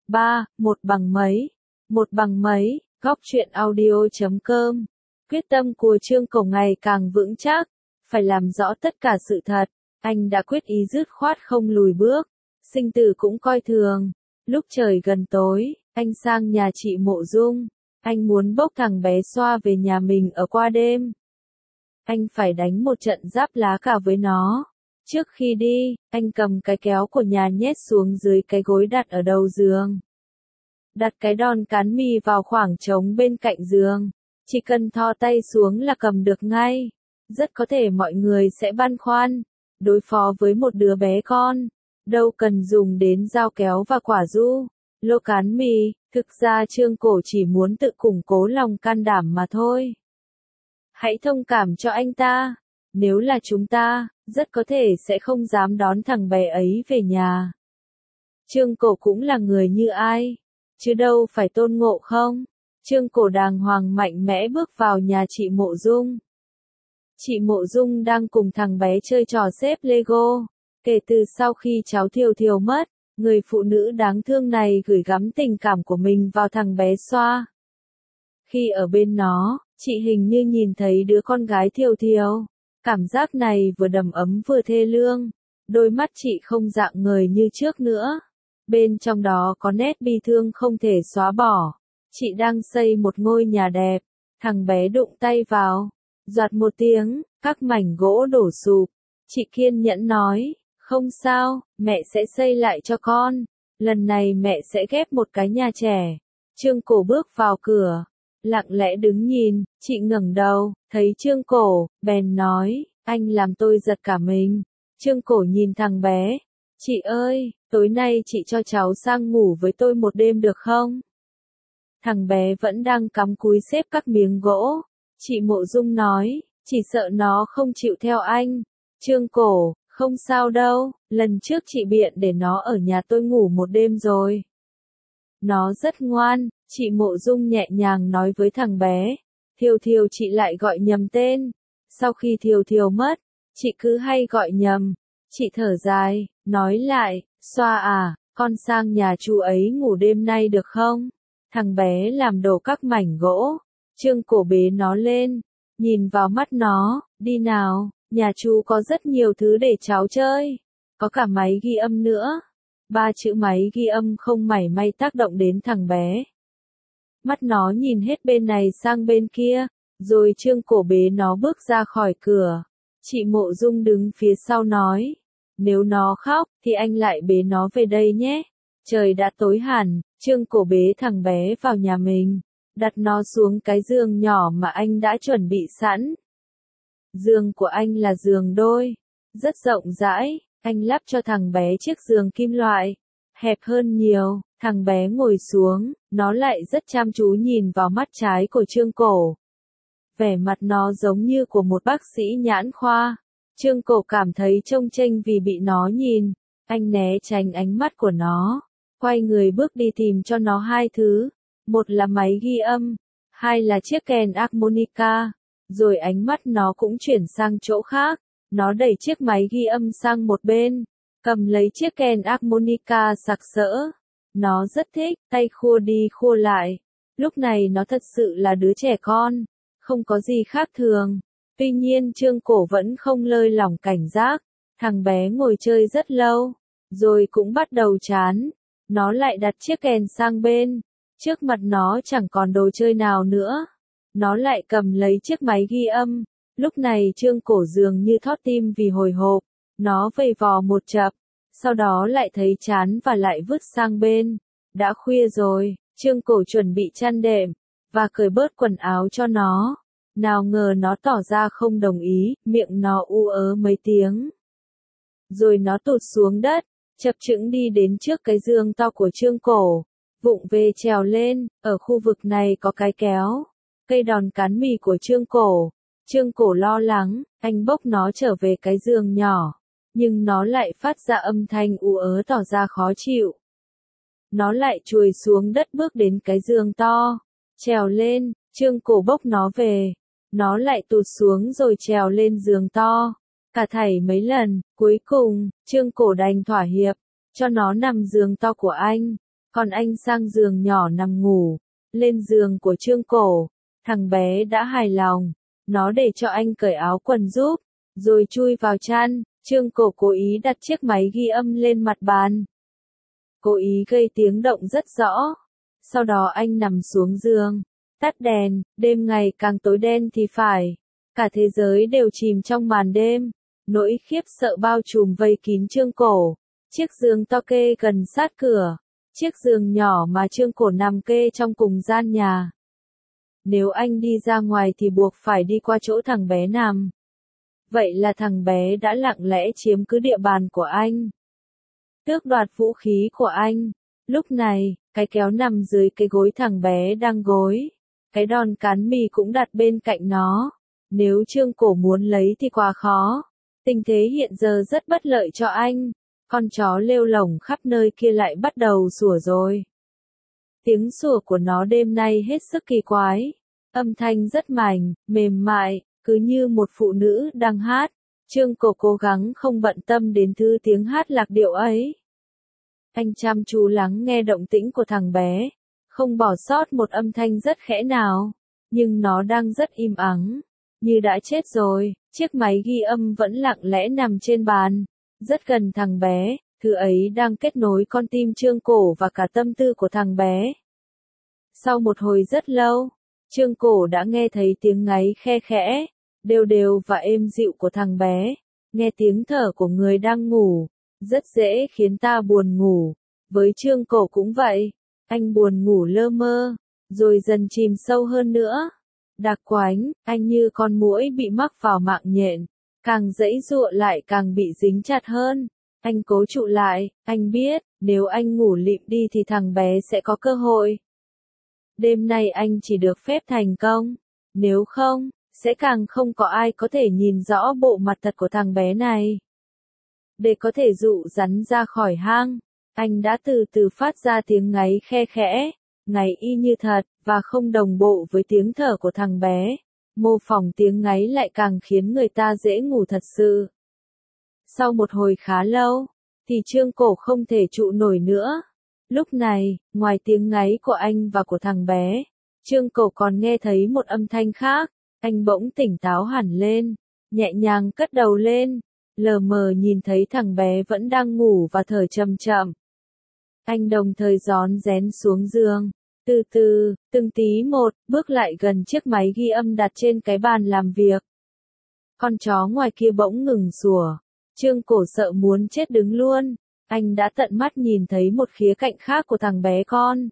3. Một bằng mấy. Một bằng mấy, góc truyện audio.com. Quyết tâm của Trương Cổ ngày càng vững chắc, phải làm rõ tất cả sự thật. Anh đã quyết ý dứt khoát không lùi bước, sinh tử cũng coi thường. Lúc trời gần tối, anh sang nhà chị Mộ Dung. Anh muốn bốc thằng bé Xoa về nhà mình ở qua đêm. Anh phải đánh một trận giáp lá cà với nó. Trước khi đi, anh cầm cái kéo của nhà nhét xuống dưới cái gối đặt ở đầu giường. Đặt cái đòn cán mì vào khoảng trống bên cạnh giường. Chỉ cần thò tay xuống là cầm được ngay. Rất có thể mọi người sẽ băn khoăn. Đối phó với một đứa bé con, đâu cần dùng đến dao kéo và quả ru, lô cán mì. Thực ra Trương Cổ chỉ muốn tự củng cố lòng can đảm mà thôi. Hãy thông cảm cho anh ta. Nếu là chúng ta, rất có thể sẽ không dám đón thằng bé ấy về nhà. Trương Cổ cũng là người như ai, chứ đâu phải Tôn Ngộ không. Trương Cổ đàng hoàng mạnh mẽ bước vào nhà chị Mộ Dung. Chị Mộ Dung đang cùng thằng bé chơi trò xếp Lego. Kể từ sau khi cháu Thiều Thiều mất, người phụ nữ đáng thương này gửi gắm tình cảm của mình vào thằng bé Xoa. Khi ở bên nó, chị hình như nhìn thấy đứa con gái Thiều Thiều. Cảm giác này vừa đầm ấm vừa thê lương. Đôi mắt chị không rạng ngời như trước nữa. Bên trong đó có nét bi thương không thể xóa bỏ. Chị đang xây một ngôi nhà đẹp. Thằng bé đụng tay vào. Doạt một tiếng, các mảnh gỗ đổ sụp. Chị kiên nhẫn nói, không sao, mẹ sẽ xây lại cho con. Lần này mẹ sẽ ghép một cái nhà trẻ. Trương Cổ bước vào cửa, lặng lẽ đứng nhìn. Chị ngẩng đầu, thấy Trương Cổ, bèn nói, anh làm tôi giật cả mình. Trương Cổ nhìn thằng bé, chị ơi, tối nay chị cho cháu sang ngủ với tôi một đêm được không? Thằng bé vẫn đang cắm cúi xếp các miếng gỗ. Chị Mộ Dung nói, chỉ sợ nó không chịu theo anh. Trương Cổ, không sao đâu, lần trước chị biện để nó ở nhà tôi ngủ một đêm rồi. Nó rất ngoan, chị Mộ Dung nhẹ nhàng nói với thằng bé. Thiều Thiều chị lại gọi nhầm tên. Sau khi Thiều Thiều mất, chị cứ hay gọi nhầm. Chị thở dài, nói lại, Xoa à, con sang nhà chú ấy ngủ đêm nay được không? Thằng bé làm đổ các mảnh gỗ. Trương Cổ bế nó lên, nhìn vào mắt nó, đi nào, nhà chú có rất nhiều thứ để cháu chơi. Có cả máy ghi âm nữa. 3 chữ máy ghi âm không mảy may tác động đến thằng bé. Mắt nó nhìn hết bên này sang bên kia, rồi Trương Cổ bế nó bước ra khỏi cửa. Chị Mộ Dung đứng phía sau nói, nếu nó khóc, thì anh lại bế nó về đây nhé. Trời đã tối hẳn, Trương Cổ bế thằng bé vào nhà mình, đặt nó xuống cái giường nhỏ mà anh đã chuẩn bị sẵn. Giường của anh là giường đôi, rất rộng rãi, anh lắp cho thằng bé chiếc giường kim loại, hẹp hơn nhiều. Thằng bé ngồi xuống, nó lại rất chăm chú nhìn vào mắt trái của Trương Cổ. Vẻ mặt nó giống như của một bác sĩ nhãn khoa. Trương Cổ cảm thấy chông chênh vì bị nó nhìn. Anh né tránh ánh mắt của nó, quay người bước đi tìm cho nó 2 thứ. Một là máy ghi âm, 2 là chiếc kèn harmonica. Rồi ánh mắt nó cũng chuyển sang chỗ khác. Nó đẩy chiếc máy ghi âm sang một bên, cầm lấy chiếc kèn harmonica sặc sỡ. Nó rất thích, tay khua đi khua lại. Lúc này nó thật sự là đứa trẻ con, không có gì khác thường. Tuy nhiên Trương Cổ vẫn không lơi lỏng cảnh giác. Thằng bé ngồi chơi rất lâu, rồi cũng bắt đầu chán. Nó lại đặt chiếc kèn sang bên. Trước mặt nó chẳng còn đồ chơi nào nữa. Nó lại cầm lấy chiếc máy ghi âm. Lúc này Trương Cổ dường như thót tim vì hồi hộp. Nó vầy vò một chập, sau đó lại thấy chán và lại vứt sang bên. Đã khuya rồi, Trương Cổ chuẩn bị chăn đệm, và cởi bớt quần áo cho nó. Nào ngờ nó tỏ ra không đồng ý, miệng nó u ớ mấy tiếng. Rồi nó tụt xuống đất, chập chững đi đến trước cái giường to của Trương Cổ. Vụng về trèo lên, ở khu vực này có cái kéo, cây đòn cán mì của Trương Cổ. Trương Cổ lo lắng, anh bốc nó trở về cái giường nhỏ. Nhưng nó lại phát ra âm thanh u ớ tỏ ra khó chịu. Nó lại chùi xuống đất bước đến cái giường to. Trèo lên, Trương Cổ bốc nó về. Nó lại tụt xuống rồi trèo lên giường to. Cả thảy mấy lần, cuối cùng, Trương Cổ đành thỏa hiệp, cho nó nằm giường to của anh. Còn anh sang giường nhỏ nằm ngủ. Lên giường của Trương Cổ, thằng bé đã hài lòng. Nó để cho anh cởi áo quần giúp, rồi chui vào chăn. Trương Cổ cố ý đặt chiếc máy ghi âm lên mặt bàn. Cố ý gây tiếng động rất rõ. Sau đó anh nằm xuống giường, tắt đèn, đêm ngày càng tối đen thì phải. Cả thế giới đều chìm trong màn đêm. Nỗi khiếp sợ bao trùm vây kín Trương Cổ. Chiếc giường to kê gần sát cửa. Chiếc giường nhỏ mà Trương Cổ nằm kê trong cùng gian nhà. Nếu anh đi ra ngoài thì buộc phải đi qua chỗ thằng bé nằm. Vậy là thằng bé đã lặng lẽ chiếm cứ địa bàn của anh. Tước đoạt vũ khí của anh. Lúc này, cái kéo nằm dưới cái gối thằng bé đang gối. Cái đòn cán mì cũng đặt bên cạnh nó. Nếu Trương Cổ muốn lấy thì quá khó. Tình thế hiện giờ rất bất lợi cho anh. Con chó lêu lổng khắp nơi kia lại bắt đầu sủa rồi. Tiếng sủa của nó đêm nay hết sức kỳ quái. Âm thanh rất mảnh, mềm mại, cứ như một phụ nữ đang hát. Trương Cổ cố gắng không bận tâm đến thứ tiếng hát lạc điệu ấy. Anh chăm chú lắng nghe động tĩnh của thằng bé, không bỏ sót một âm thanh rất khẽ nào. Nhưng nó đang rất im ắng, như đã chết rồi. Chiếc máy ghi âm vẫn lặng lẽ nằm trên bàn, rất gần thằng bé. Thứ ấy đang kết nối con tim Trương Cổ và cả tâm tư của thằng bé. Sau một hồi rất lâu, Trương Cổ đã nghe thấy tiếng ngáy khe khẽ, đều đều và êm dịu của thằng bé. Nghe tiếng thở của người đang ngủ, rất dễ khiến ta buồn ngủ. Với Trương Cổ cũng vậy, anh buồn ngủ lơ mơ, rồi dần chìm sâu hơn nữa. Đặc quánh, anh như con muỗi bị mắc vào mạng nhện, càng giãy giụa lại càng bị dính chặt hơn. Anh cố trụ lại, anh biết, nếu anh ngủ lịm đi thì thằng bé sẽ có cơ hội. Đêm nay anh chỉ được phép thành công, nếu không, sẽ càng không có ai có thể nhìn rõ bộ mặt thật của thằng bé này. Để có thể dụ rắn ra khỏi hang, anh đã từ từ phát ra tiếng ngáy khe khẽ, ngáy y như thật, và không đồng bộ với tiếng thở của thằng bé. Mô phỏng tiếng ngáy lại càng khiến người ta dễ ngủ thật sự. Sau một hồi khá lâu, thì Trương Cổ không thể trụ nổi nữa. Lúc này, ngoài tiếng ngáy của anh và của thằng bé, Trương Cổ còn nghe thấy một âm thanh khác. Anh bỗng tỉnh táo hẳn lên, nhẹ nhàng cất đầu lên, lờ mờ nhìn thấy thằng bé vẫn đang ngủ và thở chậm chậm. Anh đồng thời rón rén xuống giường, từ từ, từng tí một, bước lại gần chiếc máy ghi âm đặt trên cái bàn làm việc. Con chó ngoài kia bỗng ngừng sủa. Trương Cổ sợ muốn chết đứng luôn. Anh đã tận mắt nhìn thấy một khía cạnh khác của thằng bé con.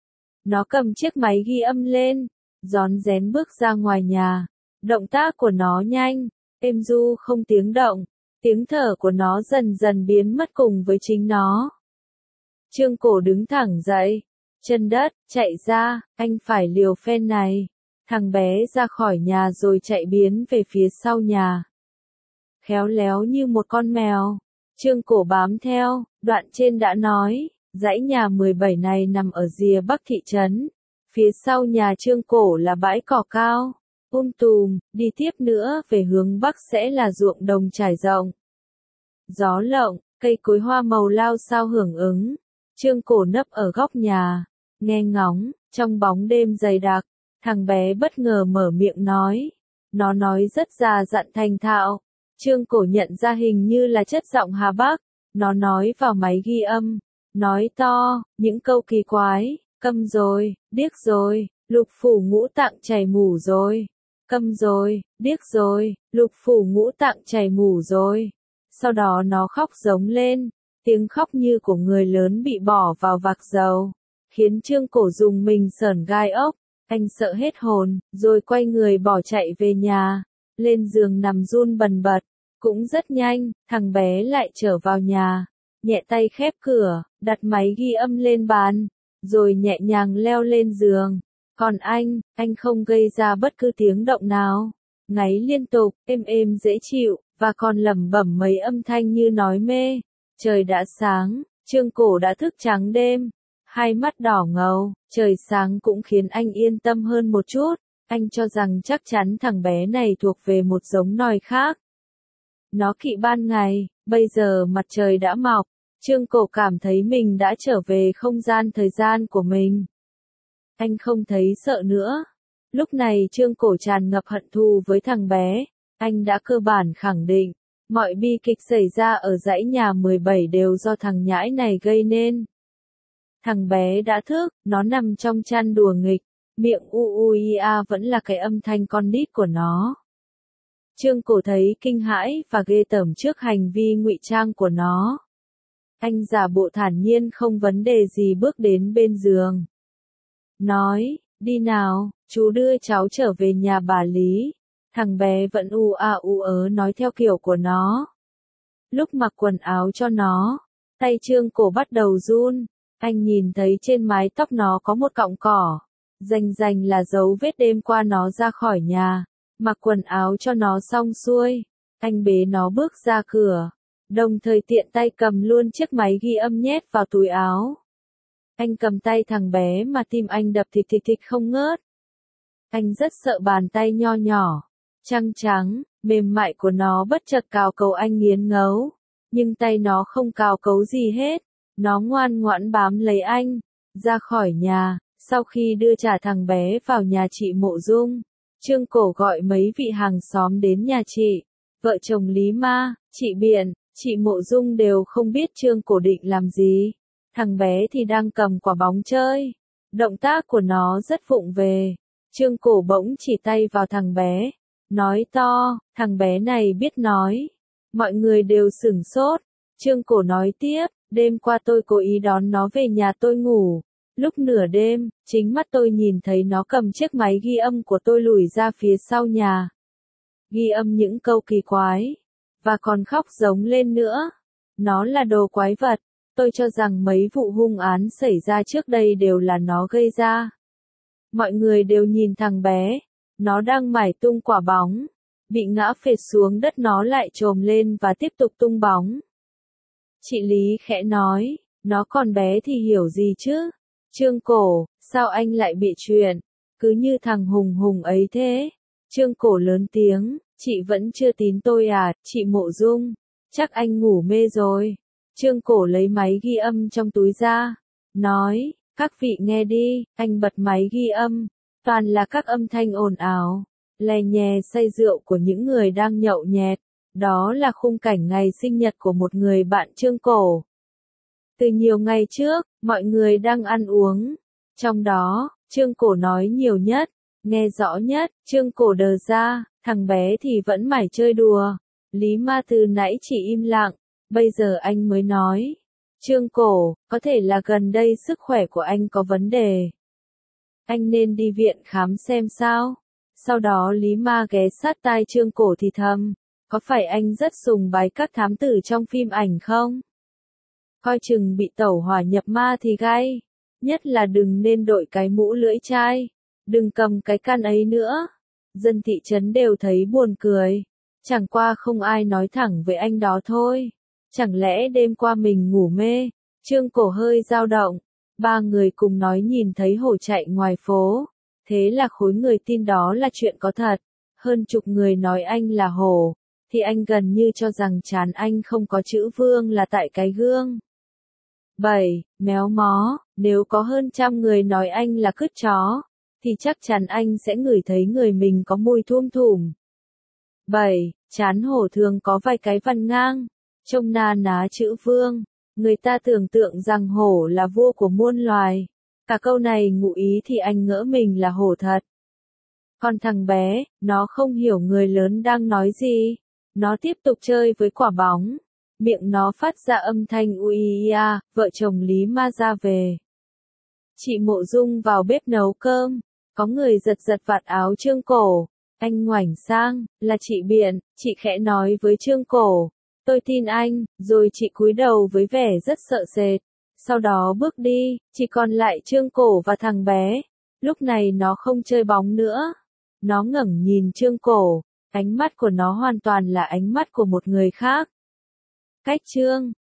Nó cầm chiếc máy ghi âm lên, rón rén bước ra ngoài nhà. Động tác của nó nhanh, êm du không tiếng động. Tiếng thở của nó dần dần biến mất cùng với chính nó. Trương Cổ đứng thẳng dậy, chân đất, chạy ra, anh phải liều phen này. Thằng bé ra khỏi nhà rồi chạy biến về phía sau nhà. Khéo léo như một con mèo. Trương Cổ bám theo, đoạn trên đã nói, dãy nhà 17 này nằm ở rìa bắc thị trấn. Phía sau nhà Trương Cổ là bãi cỏ cao, tùm, đi tiếp nữa về hướng bắc sẽ là ruộng đồng trải rộng. Gió lộng, cây cối hoa màu lao sao hưởng ứng. Trương Cổ nấp ở góc nhà, nghe ngóng, trong bóng đêm dày đặc, thằng bé bất ngờ mở miệng nói. Nó nói rất già dặn thành thạo. Trương Cổ nhận ra hình như là chất giọng Hà Bắc. Nó nói vào máy ghi âm, nói to, những câu kỳ quái, câm rồi, điếc rồi, lục phủ ngũ tạng chảy mủ rồi, câm rồi, điếc rồi, lục phủ ngũ tạng chảy mủ rồi. Sau đó nó khóc giống lên, tiếng khóc như của người lớn bị bỏ vào vạc dầu, khiến Trương Cổ dùng mình sởn gai ốc. Anh sợ hết hồn, rồi quay người bỏ chạy về nhà, lên giường nằm run bần bật. Cũng rất nhanh, thằng bé lại trở vào nhà, nhẹ tay khép cửa, đặt máy ghi âm lên bàn, rồi nhẹ nhàng leo lên giường. Còn anh không gây ra bất cứ tiếng động nào, ngáy liên tục, êm êm dễ chịu, và còn lẩm bẩm mấy âm thanh như nói mê. Trời đã sáng, Trương Cổ đã thức trắng đêm, hai mắt đỏ ngầu, trời sáng cũng khiến anh yên tâm hơn một chút. Anh cho rằng chắc chắn thằng bé này thuộc về một giống nòi khác. Nó kỵ ban ngày, bây giờ mặt trời đã mọc, Trương Cổ cảm thấy mình đã trở về không gian thời gian của mình. Anh không thấy sợ nữa. Lúc này Trương Cổ tràn ngập hận thù với thằng bé. Anh đã cơ bản khẳng định, mọi bi kịch xảy ra ở dãy nhà 17 đều do thằng nhãi này gây nên. Thằng bé đã thức, nó nằm trong chăn đùa nghịch, miệng ia vẫn là cái âm thanh con nít của nó. Trương Cổ thấy kinh hãi và ghê tởm trước hành vi ngụy trang của nó. Anh giả bộ thản nhiên không vấn đề gì bước đến bên giường. Nói, đi nào, chú đưa cháu trở về nhà bà Lý. Thằng bé vẫn u ớ nói theo kiểu của nó. Lúc mặc quần áo cho nó, tay Trương Cổ bắt đầu run. Anh nhìn thấy trên mái tóc nó có một cọng cỏ. Rành là dấu vết đêm qua nó ra khỏi nhà. Mặc quần áo cho nó xong xuôi. Anh bế nó bước ra cửa. Đồng thời tiện tay cầm luôn chiếc máy ghi âm nhét vào túi áo. Anh cầm tay thằng bé mà tim anh đập thịch không ngớt. Anh rất sợ bàn tay nho nhỏ, trắng trắng, mềm mại của nó bất chợt cào cấu anh nghiến ngấu. Nhưng tay nó không cào cấu gì hết. Nó ngoan ngoãn bám lấy anh, ra khỏi nhà. Sau khi đưa trả thằng bé vào nhà chị Mộ Dung, Trương Cổ gọi mấy vị hàng xóm đến nhà chị. Vợ chồng Lý Ma, chị Biện, chị Mộ Dung đều không biết Trương Cổ định làm gì. Thằng bé thì đang cầm quả bóng chơi. Động tác của nó rất vụng về. Trương Cổ bỗng chỉ tay vào thằng bé. Nói to, thằng bé này biết nói. Mọi người đều sửng sốt. Trương Cổ nói tiếp, đêm qua tôi cố ý đón nó về nhà tôi ngủ. Lúc nửa đêm, chính mắt tôi nhìn thấy nó cầm chiếc máy ghi âm của tôi lùi ra phía sau nhà. Ghi âm những câu kỳ quái. Và còn khóc giống lên nữa. Nó là đồ quái vật. Tôi cho rằng mấy vụ hung án xảy ra trước đây đều là nó gây ra. Mọi người đều nhìn thằng bé. Nó đang mải tung quả bóng. Bị ngã phệt xuống đất nó lại trồm lên và tiếp tục tung bóng. Chị Lý khẽ nói, nó còn bé thì hiểu gì chứ? Trương Cổ, sao anh lại bị chuyện? Cứ như thằng Hùng ấy thế. Trương Cổ lớn tiếng, chị vẫn chưa tin tôi à, chị Mộ Dung. Chắc anh ngủ mê rồi. Trương Cổ lấy máy ghi âm trong túi ra. Nói, các vị nghe đi, anh bật máy ghi âm. Toàn là các âm thanh ồn ào, lè nhè say rượu của những người đang nhậu nhẹt. Đó là khung cảnh ngày sinh nhật của một người bạn Trương Cổ. Từ nhiều ngày trước, mọi người đang ăn uống. Trong đó, Trương Cổ nói nhiều nhất, nghe rõ nhất. Trương Cổ đờ ra, thằng bé thì vẫn mải chơi đùa. Lý Ma từ nãy chỉ im lặng, bây giờ anh mới nói. Trương Cổ, có thể là gần đây sức khỏe của anh có vấn đề. Anh nên đi viện khám xem sao. Sau đó Lý Ma ghé sát tai Trương Cổ thì thầm. Có phải anh rất sùng bái các thám tử trong phim ảnh không? Coi chừng bị tẩu hỏa nhập ma thì gay. Nhất là đừng nên đội cái mũ lưỡi chai. Đừng cầm cái can ấy nữa. Dân thị trấn đều thấy buồn cười. Chẳng qua không ai nói thẳng với anh đó thôi. Chẳng lẽ đêm qua mình ngủ mê? Trương Cổ hơi dao động. Ba người cùng nói nhìn thấy hổ chạy ngoài phố. Thế là khối người tin đó là chuyện có thật. Hơn chục người nói anh là hổ. Thì anh gần như cho rằng trán anh không có chữ vương là tại cái gương. 7. Méo mó, nếu có hơn 100 người nói anh là cứt chó, thì chắc chắn anh sẽ ngửi thấy người mình có mùi thum thủm. 7. Trán hổ thường có vài cái vằn ngang, trông na ná chữ vương. Người ta tưởng tượng rằng hổ là vua của muôn loài. Cả câu này ngụ ý thì anh ngỡ mình là hổ thật. Còn thằng bé, nó không hiểu người lớn đang nói gì. Nó tiếp tục chơi với quả bóng. Miệng nó phát ra âm thanh uia, vợ chồng Lý Ma ra về. Chị Mộ Dung vào bếp nấu cơm. Có người giật vạt áo Trương Cổ. Anh ngoảnh sang, là chị Biện. Chị khẽ nói với Trương Cổ. Tôi tin anh, rồi chị cúi đầu với vẻ rất sợ sệt. Sau đó bước đi, chỉ còn lại Trương Cổ và thằng bé. Lúc này nó không chơi bóng nữa. Nó ngẩng nhìn Trương Cổ. Ánh mắt của nó hoàn toàn là ánh mắt của một người khác. Cách Trương